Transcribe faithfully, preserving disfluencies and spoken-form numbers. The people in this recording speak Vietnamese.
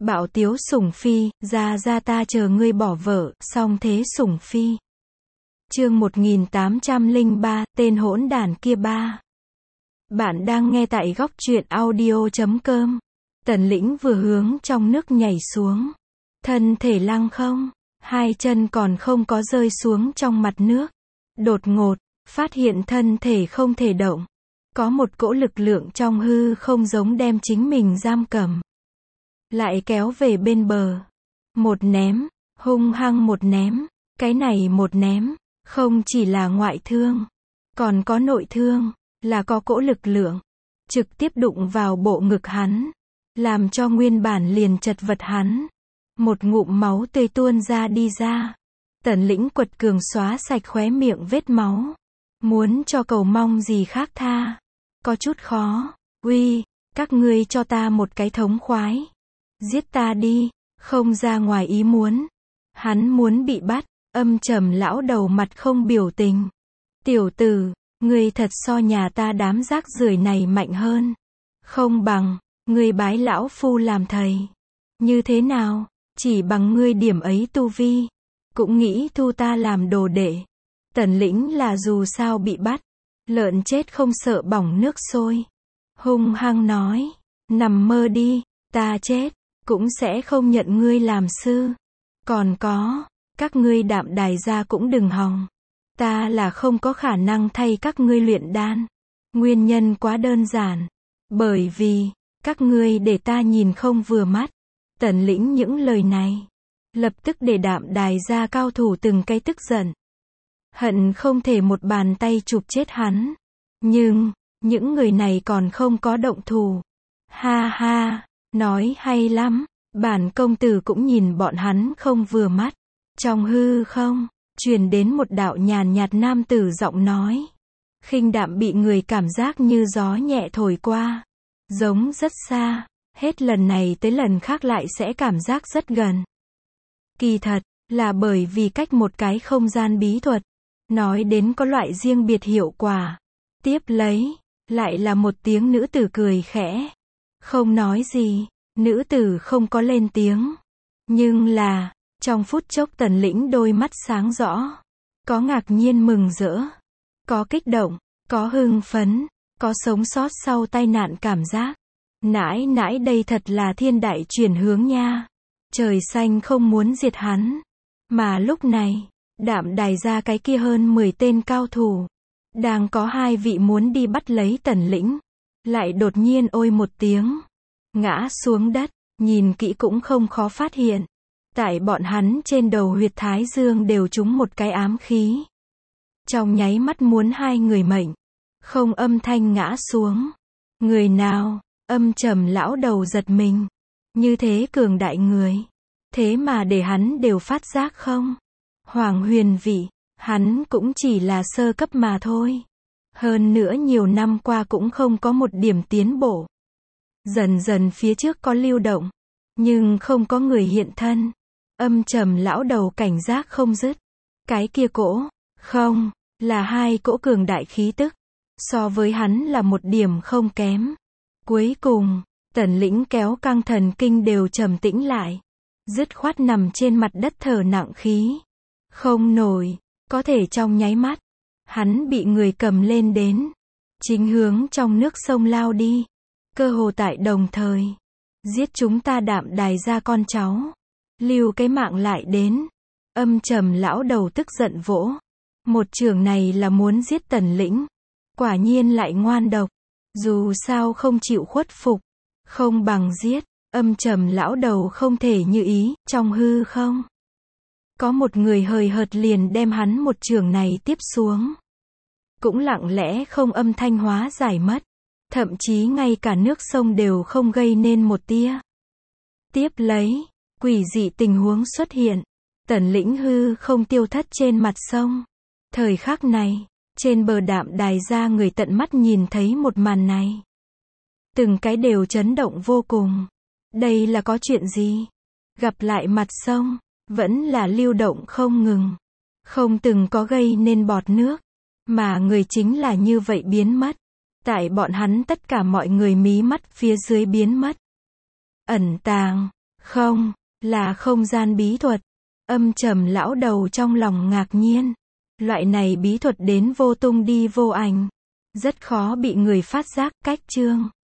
Bạo tiếu Sủng Phi, ra ra ta chờ ngươi bỏ vợ, song thế Sủng Phi. Chương một nghìn tám trăm lẻ ba, tên hỗn đản kia ba. Bạn đang nghe tại góc truyện audio chấm com. Tần Lĩnh vừa hướng trong nước nhảy xuống. Thân thể lăng không, hai chân còn không có rơi xuống trong mặt nước. Đột ngột, phát hiện thân thể không thể động. Có một cỗ lực lượng trong hư không giống đem chính mình giam cầm. Lại kéo về bên bờ. Một ném, hung hăng một ném. Cái này một ném, không chỉ là ngoại thương, còn có nội thương, là có cỗ lực lượng. Trực tiếp đụng vào bộ ngực hắn. Làm cho nguyên bản liền chật vật hắn. Một ngụm máu tươi tuôn ra đi ra. Tần Lĩnh quật cường xóa sạch khóe miệng vết máu. Muốn cho cầu mong gì khác tha. Có chút khó. Uy, các ngươi cho ta một cái thống khoái. Giết ta đi, không ra ngoài ý muốn. Hắn muốn bị bắt, âm trầm lão đầu mặt không biểu tình. Tiểu tử, ngươi thật so nhà ta đám rác rưởi này mạnh hơn. Không bằng, ngươi bái lão phu làm thầy. Như thế nào, chỉ bằng ngươi điểm ấy tu vi, cũng nghĩ thu ta làm đồ đệ. Tần Lĩnh là dù sao bị bắt, lợn chết không sợ bỏng nước sôi. Hung hăng nói, nằm mơ đi, ta chết, cũng sẽ không nhận ngươi làm sư. Còn có, các ngươi Đạm Đài gia cũng đừng hòng. Ta là không có khả năng thay các ngươi luyện đan. Nguyên nhân quá đơn giản. Bởi vì, các ngươi để ta nhìn không vừa mắt. Tần Lĩnh những lời này, lập tức để Đạm Đài gia cao thủ từng cái tức giận. Hận không thể một bàn tay chụp chết hắn. Nhưng, những người này còn không có động thủ. Ha ha, nói hay lắm. Bản công tử cũng nhìn bọn hắn không vừa mắt. Trong hư không, truyền đến một đạo nhàn nhạt nam tử giọng nói. Khinh đạm bị người cảm giác như gió nhẹ thổi qua. Giống rất xa, hết lần này tới lần khác lại sẽ cảm giác rất gần. Kỳ thật, là bởi vì cách một cái không gian bí thuật. Nói đến có loại riêng biệt hiệu quả. Tiếp lấy, lại là một tiếng nữ tử cười khẽ. Không nói gì, nữ tử không có lên tiếng. Nhưng là, trong phút chốc Tần Lĩnh đôi mắt sáng rõ. Có ngạc nhiên mừng rỡ. Có kích động, có hưng phấn, có sống sót sau tai nạn cảm giác. Nãi nãi đây thật là thiên đại chuyển hướng nha. Trời xanh không muốn diệt hắn. Mà lúc này, Đạm Đài gia cái kia hơn mười tên cao thủ. Đang có hai vị muốn đi bắt lấy Tần Lĩnh. Lại đột nhiên ôi một tiếng. Ngã xuống đất, nhìn kỹ cũng không khó phát hiện. Tại bọn hắn trên đầu huyệt thái dương đều trúng một cái ám khí. Trong nháy mắt muốn hai người mệnh. Không âm thanh ngã xuống. Người nào, âm trầm lão đầu giật mình. Như thế cường đại người. Thế mà để hắn đều phát giác không? Hoàng huyền vị, hắn cũng chỉ là sơ cấp mà thôi. Hơn nữa nhiều năm qua cũng không có một điểm tiến bộ. Dần dần phía trước có lưu động, nhưng không có người hiện thân. Âm trầm lão đầu cảnh giác không dứt. Cái kia cỗ, không, là hai cỗ cường đại khí tức. So với hắn là một điểm không kém. Cuối cùng, Tần Lĩnh kéo căng thần kinh đều trầm tĩnh lại. Dứt khoát nằm trên mặt đất thở nặng khí. Không nổi, có thể trong nháy mắt. Hắn bị người cầm lên đến. Chính hướng trong nước sông lao đi. Cơ hồ tại đồng thời. Giết chúng ta Đạm Đài gia con cháu. Lưu cái mạng lại đến. Âm trầm lão đầu tức giận vỗ. Một trường này là muốn giết Tần Lĩnh. Quả nhiên lại ngoan độc. Dù sao không chịu khuất phục. Không bằng giết. Âm trầm lão đầu không thể như ý. Trong hư không, có một người hời hợt liền đem hắn một trường này tiếp xuống. Cũng lặng lẽ không âm thanh hóa giải mất. Thậm chí ngay cả nước sông đều không gây nên một tia. Tiếp lấy, quỷ dị tình huống xuất hiện. Tần Lĩnh hư không tiêu thất trên mặt sông. Thời khắc này, trên bờ Đạm Đài gia người tận mắt nhìn thấy một màn này. Từng cái đều chấn động vô cùng. Đây là có chuyện gì? Gặp lại mặt sông, vẫn là lưu động không ngừng. Không từng có gây nên bọt nước. Mà người chính là như vậy biến mất. Tại bọn hắn tất cả mọi người mí mắt phía dưới biến mất. Ẩn tàng, Không, là không gian bí thuật. Âm trầm lão đầu trong lòng ngạc nhiên. Loại này bí thuật đến vô tung đi vô ảnh. Rất khó bị người phát giác. Cách chương